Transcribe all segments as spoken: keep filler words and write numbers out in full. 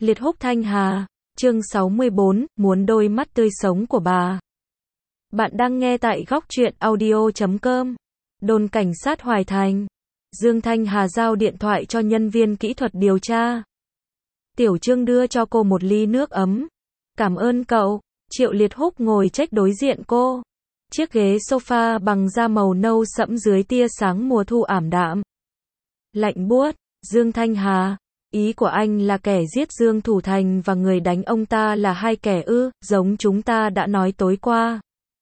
Liệt húc Thanh Hà, chương sáu mươi bốn, muốn đôi mắt tươi sống của bà. Bạn đang nghe tại góc truyện audio chấm com. Đồn cảnh sát Hoài Thành. Dương Thanh Hà giao điện thoại cho nhân viên kỹ thuật điều tra. Tiểu Trương đưa cho cô một ly nước ấm. Cảm ơn cậu. Triệu Liệt húc ngồi chếch đối diện cô. Chiếc ghế sofa bằng da màu nâu sẫm dưới tia sáng mùa thu ảm đạm. Lạnh buốt. Dương Thanh Hà, ý của anh là kẻ giết Dương Thủ Thành và người đánh ông ta là hai kẻ ư, giống chúng ta đã nói tối qua.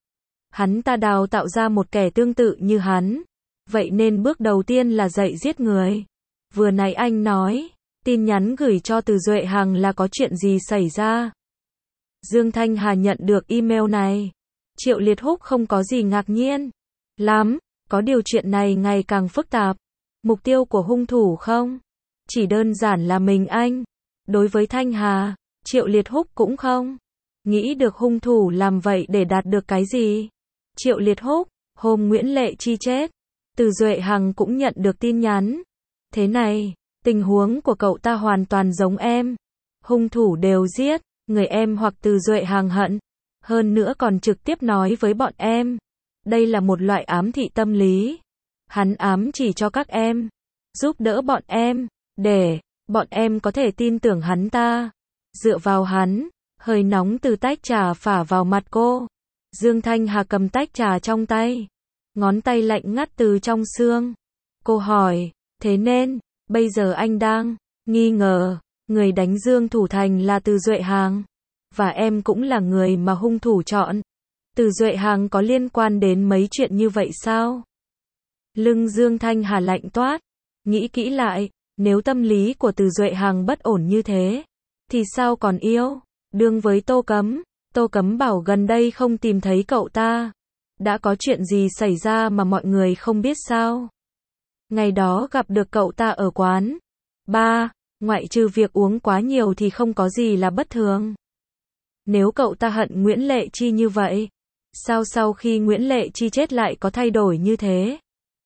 Hắn ta đào tạo ra một kẻ tương tự như hắn. Vậy nên bước đầu tiên là dạy giết người. Vừa nãy anh nói, tin nhắn gửi cho Từ Duệ Hằng là có chuyện gì xảy ra? Dương Thanh Hà nhận được email này. Triệu Liệt húc không có gì ngạc nhiên lắm, có điều chuyện này ngày càng phức tạp. Mục tiêu của hung thủ không chỉ đơn giản là mình anh. Đối với Thanh Hà, Triệu Liệt húc cũng không nghĩ được hung thủ làm vậy để đạt được cái gì. Triệu Liệt húc, hôm Nguyễn Lệ Chi chết, Từ Duệ Hằng cũng nhận được tin nhắn. Thế này, tình huống của cậu ta hoàn toàn giống em. Hung thủ đều giết người em hoặc Từ Duệ Hằng hận. Hơn nữa còn trực tiếp nói với bọn em. Đây là một loại ám thị tâm lý. Hắn ám chỉ cho các em, giúp đỡ bọn em, để bọn em có thể tin tưởng hắn ta. Dựa vào hắn, hơi nóng từ tách trà phả vào mặt cô. Dương Thanh Hà cầm tách trà trong tay, ngón tay lạnh ngắt từ trong xương. Cô hỏi, thế nên, bây giờ anh đang nghi ngờ, người đánh Dương Thủ Thành là Từ Duệ Hằng, và em cũng là người mà hung thủ chọn. Từ Duệ Hằng có liên quan đến mấy chuyện như vậy sao? Lưng Dương Thanh Hà lạnh toát. Nghĩ kỹ lại, nếu tâm lý của Từ Duệ Hằng bất ổn như thế, thì sao còn yêu đương với Tô Cấm? Tô Cấm bảo gần đây không tìm thấy cậu ta. Đã có chuyện gì xảy ra mà mọi người không biết sao? Ngày đó gặp được cậu ta ở quán bar, ngoại trừ việc uống quá nhiều thì không có gì là bất thường. Nếu cậu ta hận Nguyễn Lệ Chi như vậy, sao sau khi Nguyễn Lệ Chi chết lại có thay đổi như thế?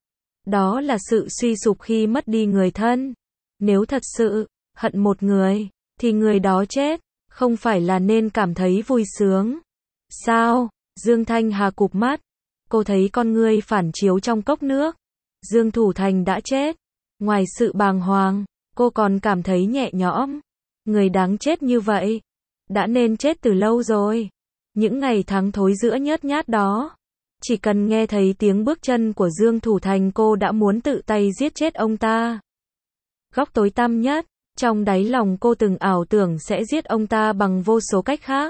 Đó là sự suy sụp khi mất đi người thân. Nếu thật sự hận một người, thì người đó chết, không phải là nên cảm thấy vui sướng. Sao? Dương Thanh Hà cụp mắt. Cô thấy con ngươi phản chiếu trong cốc nước. Dương Thủ Thành đã chết. Ngoài sự bàng hoàng, cô còn cảm thấy nhẹ nhõm. Người đáng chết như vậy, đã nên chết từ lâu rồi. Những ngày tháng thối rữa nhớt nhát đó, chỉ cần nghe thấy tiếng bước chân của Dương Thủ Thành cô đã muốn tự tay giết chết ông ta. Góc tối tăm nhất, trong đáy lòng cô từng ảo tưởng sẽ giết ông ta bằng vô số cách khác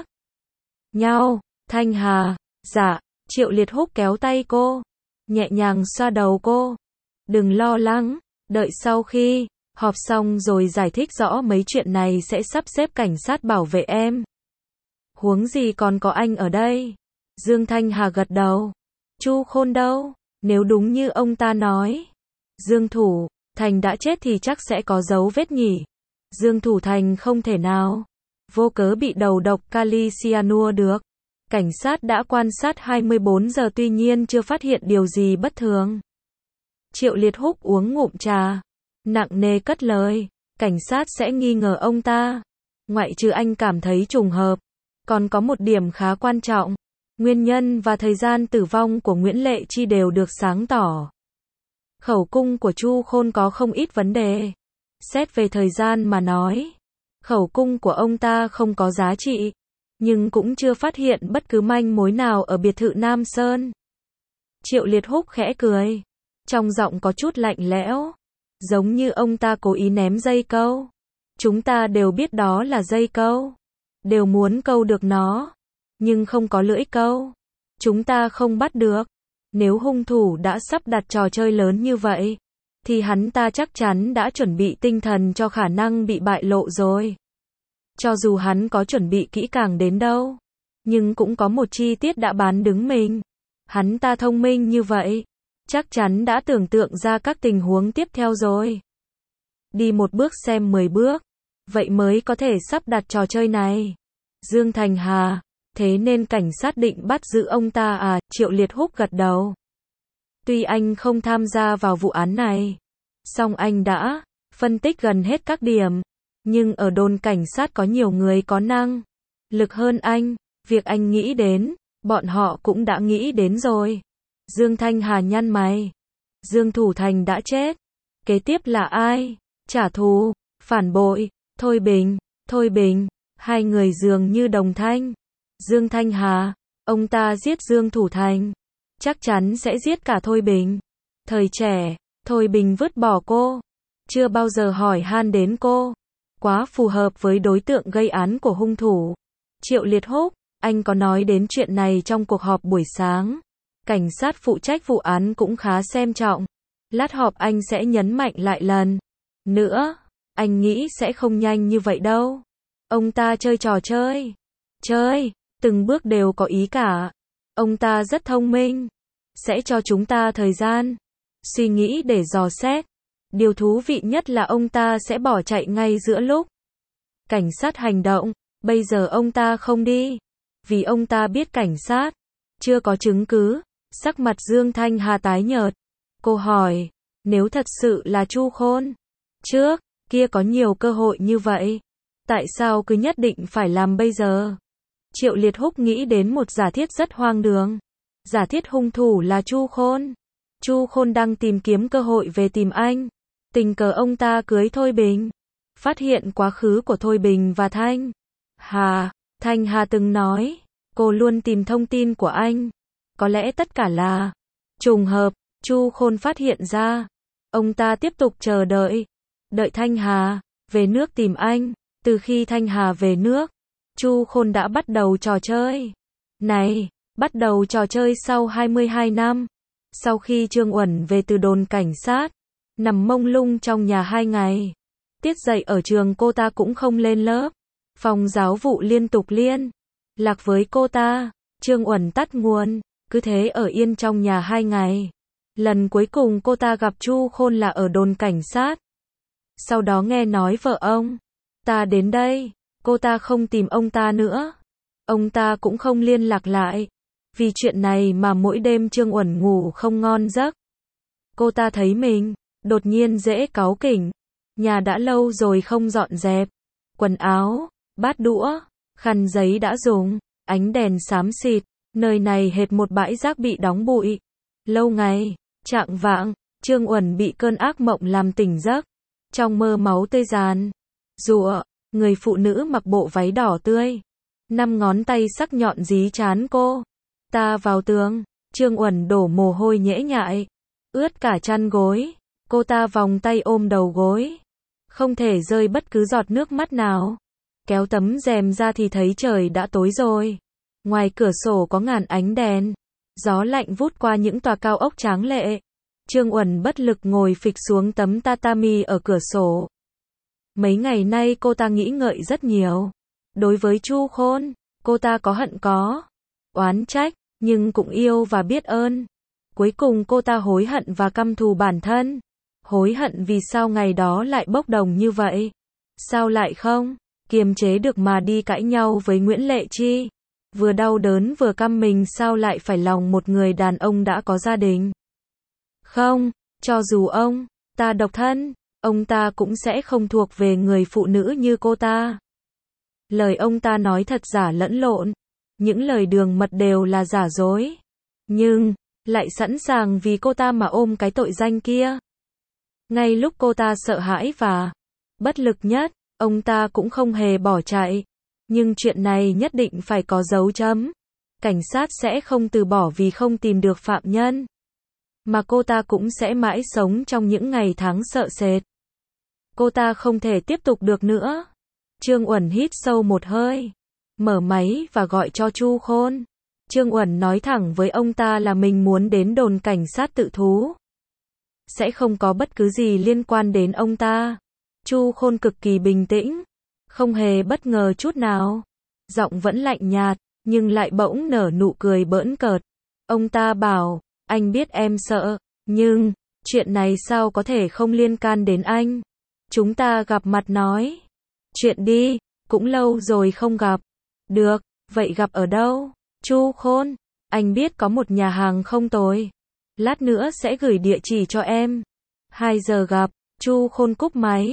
nhau. Thanh Hà, dạ. Triệu Liệt húc kéo tay cô, nhẹ nhàng xoa đầu cô. Đừng lo lắng, đợi sau khi họp xong rồi giải thích rõ mấy chuyện này sẽ sắp xếp cảnh sát bảo vệ em. Huống gì còn có anh ở đây. Dương Thanh Hà gật đầu. Chu Khôn đâu? Nếu đúng như ông ta nói, Dương Thủ Thành đã chết thì chắc sẽ có dấu vết nhỉ. Dương Thủ Thành không thể nào vô cớ bị đầu độc kali cyanua được. Cảnh sát đã quan sát hai mươi bốn giờ tuy nhiên chưa phát hiện điều gì bất thường. Triệu Liệt húc uống ngụm trà, nặng nề cất lời, cảnh sát sẽ nghi ngờ ông ta. Ngoại trừ anh cảm thấy trùng hợp, còn có một điểm khá quan trọng. Nguyên nhân và thời gian tử vong của Nguyễn Lệ Chi đều được sáng tỏ. Khẩu cung của Chu Khôn có không ít vấn đề. Xét về thời gian mà nói, khẩu cung của ông ta không có giá trị, nhưng cũng chưa phát hiện bất cứ manh mối nào ở biệt thự Nam Sơn. Triệu Liệt húc khẽ cười, trong giọng có chút lạnh lẽo, giống như ông ta cố ý ném dây câu. Chúng ta đều biết đó là dây câu, đều muốn câu được nó, nhưng không có lưỡi câu, chúng ta không bắt được. Nếu hung thủ đã sắp đặt trò chơi lớn như vậy, thì hắn ta chắc chắn đã chuẩn bị tinh thần cho khả năng bị bại lộ rồi. Cho dù hắn có chuẩn bị kỹ càng đến đâu, nhưng cũng có một chi tiết đã bán đứng mình. Hắn ta thông minh như vậy, chắc chắn đã tưởng tượng ra các tình huống tiếp theo rồi. Đi một bước xem mười bước, vậy mới có thể sắp đặt trò chơi này. Dương Thanh Hà, thế nên cảnh sát định bắt giữ ông ta à? Triệu Liệt húc gật đầu. Tuy anh không tham gia vào vụ án này, song anh đã phân tích gần hết các điểm Nhưng ở đồn cảnh sát có nhiều người có năng lực hơn anh, việc anh nghĩ đến, bọn họ cũng đã nghĩ đến rồi. Dương Thanh Hà nhăn mày. Dương Thủ Thành đã chết. Kế tiếp là ai? Trả thù, phản bội, Thôi Bình, Thôi Bình, hai người dường như đồng thanh. Dương Thanh Hà, ông ta giết Dương Thủ Thành, chắc chắn sẽ giết cả Thôi Bình. Thời trẻ, Thôi Bình vứt bỏ cô, chưa bao giờ hỏi han đến cô, quá phù hợp với đối tượng gây án của hung thủ. Triệu Liệt Húc, anh có nói đến chuyện này trong cuộc họp buổi sáng. Cảnh sát phụ trách vụ án cũng khá xem trọng. Lát họp anh sẽ nhấn mạnh lại lần nữa. Anh nghĩ sẽ không nhanh như vậy đâu. Ông ta chơi trò chơi. Chơi, từng bước đều có ý cả. Ông ta rất thông minh. Sẽ cho chúng ta thời gian suy nghĩ để dò xét. Điều thú vị nhất là ông ta sẽ bỏ chạy ngay giữa lúc cảnh sát hành động. Bây giờ ông ta không đi, vì ông ta biết cảnh sát chưa có chứng cứ. Sắc mặt Dương Thanh Hà tái nhợt. Cô hỏi, nếu thật sự là Chu Khôn trước kia có nhiều cơ hội như vậy, tại sao cứ nhất định phải làm bây giờ? Triệu Liệt Húc nghĩ đến một giả thiết rất hoang đường. Giả thiết hung thủ là Chu Khôn. Chu Khôn đang tìm kiếm cơ hội về tìm anh. Tình cờ ông ta cưới Thôi Bình, phát hiện quá khứ của Thôi Bình và Thanh Hà. Thanh Hà từng nói, cô luôn tìm thông tin của anh. Có lẽ tất cả là trùng hợp. Chu Khôn phát hiện ra. Ông ta tiếp tục chờ đợi. Đợi Thanh Hà về nước tìm anh. Từ khi Thanh Hà về nước, Chu Khôn đã bắt đầu trò chơi này. Bắt đầu trò chơi sau hai mươi hai năm. Sau khi Trương Uẩn về từ đồn cảnh sát, nằm mông lung trong nhà hai ngày. Tiết dạy ở trường cô ta cũng không lên lớp. Phòng giáo vụ liên tục liên lạc với cô ta. Trương Uẩn tắt nguồn, cứ thế ở yên trong nhà hai ngày. Lần cuối cùng cô ta gặp Chu Khôn là ở đồn cảnh sát. Sau đó nghe nói vợ ông ta đến đây, cô ta không tìm ông ta nữa. Ông ta cũng không liên lạc lại. Vì chuyện này mà mỗi đêm Trương Uẩn ngủ không ngon giấc. Cô ta thấy mình đột nhiên dễ cáu kỉnh. Nhà đã lâu rồi không dọn dẹp. Quần áo, bát đũa, khăn giấy đã dùng. Ánh đèn xám xịt. Nơi này hệt một bãi rác bị đóng bụi. Lâu ngày, chạng vạng, Trương Uẩn bị cơn ác mộng làm tỉnh giấc. Trong mơ máu tươi ràn rụa, người phụ nữ mặc bộ váy đỏ tươi. Năm ngón tay sắc nhọn dí trán cô. Ta vào tường. Trương Uẩn đổ mồ hôi nhễ nhại, ướt cả chăn gối. Cô ta vòng tay ôm đầu gối, không thể rơi bất cứ giọt nước mắt nào. Kéo tấm rèm ra thì thấy trời đã tối rồi. Ngoài cửa sổ có ngàn ánh đèn. Gió lạnh vút qua những tòa cao ốc tráng lệ. Trương Uẩn bất lực ngồi phịch xuống tấm tatami ở cửa sổ. Mấy ngày nay cô ta nghĩ ngợi rất nhiều. Đối với Chu Khôn, cô ta có hận có oán trách, nhưng cũng yêu và biết ơn. Cuối cùng cô ta hối hận và căm thù bản thân. Hối hận vì sao ngày đó lại bốc đồng như vậy. Sao lại không kiềm chế được mà đi cãi nhau với Nguyễn Lệ Chi. Vừa đau đớn vừa căm mình sao lại phải lòng một người đàn ông đã có gia đình. Không, cho dù ông ta độc thân, ông ta cũng sẽ không thuộc về người phụ nữ như cô ta. Lời ông ta nói thật giả lẫn lộn. Những lời đường mật đều là giả dối. Nhưng, lại sẵn sàng vì cô ta mà ôm cái tội danh kia. Ngay lúc cô ta sợ hãi và bất lực nhất, ông ta cũng không hề bỏ chạy. Nhưng chuyện này nhất định phải có dấu chấm. Cảnh sát sẽ không từ bỏ vì không tìm được phạm nhân. Mà cô ta cũng sẽ mãi sống trong những ngày tháng sợ sệt. Cô ta không thể tiếp tục được nữa. Trương Uẩn hít sâu một hơi, mở máy và gọi cho Chu Khôn. Trương Uẩn nói thẳng với ông ta là mình muốn đến đồn cảnh sát tự thú. Sẽ không có bất cứ gì liên quan đến ông ta. Chu Khôn cực kỳ bình tĩnh, không hề bất ngờ chút nào. Giọng vẫn lạnh nhạt, nhưng lại bỗng nở nụ cười bỡn cợt. Ông ta bảo, anh biết em sợ, nhưng, chuyện này sao có thể không liên can đến anh. Chúng ta gặp mặt nói chuyện đi, cũng lâu rồi không gặp. Được, vậy gặp ở đâu? Chu Khôn, anh biết có một nhà hàng không tồi. Lát nữa sẽ gửi địa chỉ cho em. Hai giờ gặp. Chu Khôn cúp máy.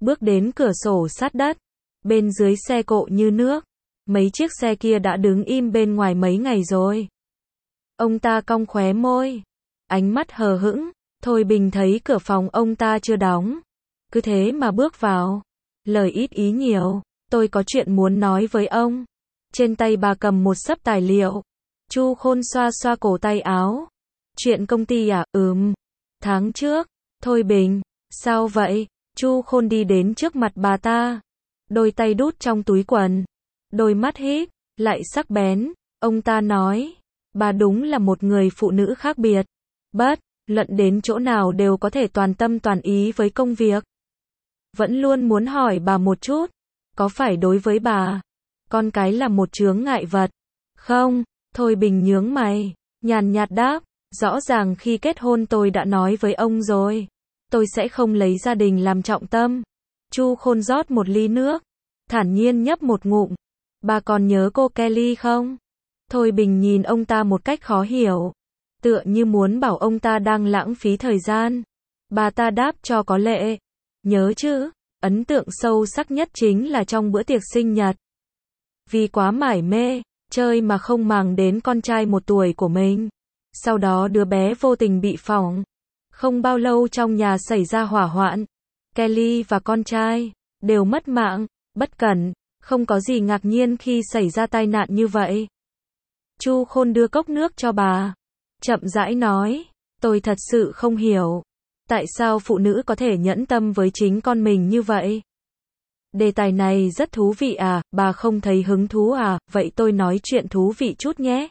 bước đến cửa sổ sát đất. Bên dưới xe cộ như nước. Mấy chiếc xe kia đã đứng im bên ngoài mấy ngày rồi. Ông ta cong khóe môi. Ánh mắt hờ hững. Thôi Bình thấy cửa phòng ông ta chưa đóng. Cứ thế mà bước vào. Lời ít ý nhiều. Tôi có chuyện muốn nói với ông. Trên tay bà cầm một xấp tài liệu. Chu Khôn xoa xoa cổ tay áo. Chuyện công ty à? Ừm. Tháng trước. Thôi Bình. Sao vậy? Chu Khôn đi đến trước mặt bà ta. Đôi tay đút trong túi quần. Đôi mắt híp, lại sắc bén. Ông ta nói. Bà đúng là một người phụ nữ khác biệt. Bất luận đến chỗ nào đều có thể toàn tâm toàn ý với công việc. Vẫn luôn muốn hỏi bà một chút. Có phải đối với bà, con cái là một chướng ngại vật? Không. Thôi Bình nhướng mày. Nhàn nhạt đáp. Rõ ràng khi kết hôn tôi đã nói với ông rồi. Tôi sẽ không lấy gia đình làm trọng tâm. Chu Khôn rót một ly nước. Thản nhiên nhấp một ngụm. Bà còn nhớ cô Kelly không? Thôi Bình nhìn ông ta một cách khó hiểu. Tựa như muốn bảo ông ta đang lãng phí thời gian. Bà ta đáp cho có lệ. Nhớ chứ, ấn tượng sâu sắc nhất chính là trong bữa tiệc sinh nhật. Vì quá mải mê, chơi mà không màng đến con trai một tuổi của mình. Sau đó đứa bé vô tình bị phỏng. Không bao lâu trong nhà xảy ra hỏa hoạn. Kelly và con trai đều mất mạng, bất cẩn. Không có gì ngạc nhiên khi xảy ra tai nạn như vậy. Chu Khôn đưa cốc nước cho bà. Chậm rãi nói. Tôi thật sự không hiểu. Tại sao phụ nữ có thể nhẫn tâm với chính con mình như vậy? Đề tài này rất thú vị à, bà không thấy hứng thú à, vậy tôi nói chuyện thú vị chút nhé.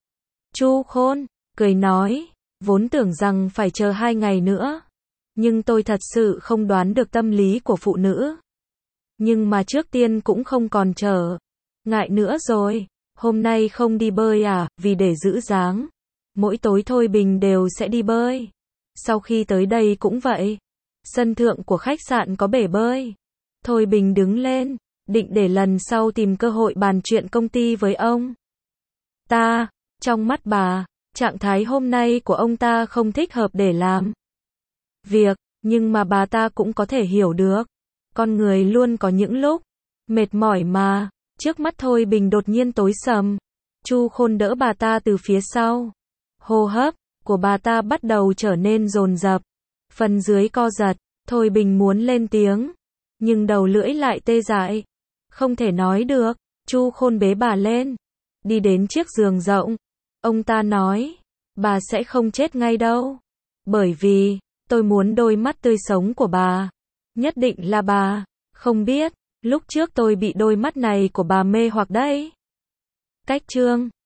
Chu Khôn cười nói. Vốn tưởng rằng phải chờ hai ngày nữa. Nhưng tôi thật sự không đoán được tâm lý của phụ nữ. Nhưng mà trước tiên cũng không còn chờ. Ngại nữa rồi. Hôm nay không đi bơi à, vì để giữ dáng. Mỗi tối Thôi Bình đều sẽ đi bơi. Sau khi tới đây cũng vậy. Sân thượng của khách sạn có bể bơi. Thôi Bình đứng lên, định để lần sau tìm cơ hội bàn chuyện công ty với ông ta. Trong mắt bà, trạng thái hôm nay của ông ta không thích hợp để làm việc, nhưng mà bà ta cũng có thể hiểu được. Con người luôn có những lúc mệt mỏi mà. Trước mắt Thôi Bình đột nhiên tối sầm. Chu Khôn đỡ bà ta từ phía sau. Hô hấp của bà ta bắt đầu trở nên dồn dập. Phần dưới co giật. Thôi Bình muốn lên tiếng, nhưng đầu lưỡi lại tê dại. Không thể nói được. Chu Khôn bế bà lên. Đi đến chiếc giường rộng. Ông ta nói. Bà sẽ không chết ngay đâu. Bởi vì, tôi muốn đôi mắt tươi sống của bà. Nhất định là bà. Không biết, lúc trước tôi bị đôi mắt này của bà mê hoặc đấy. Cách chương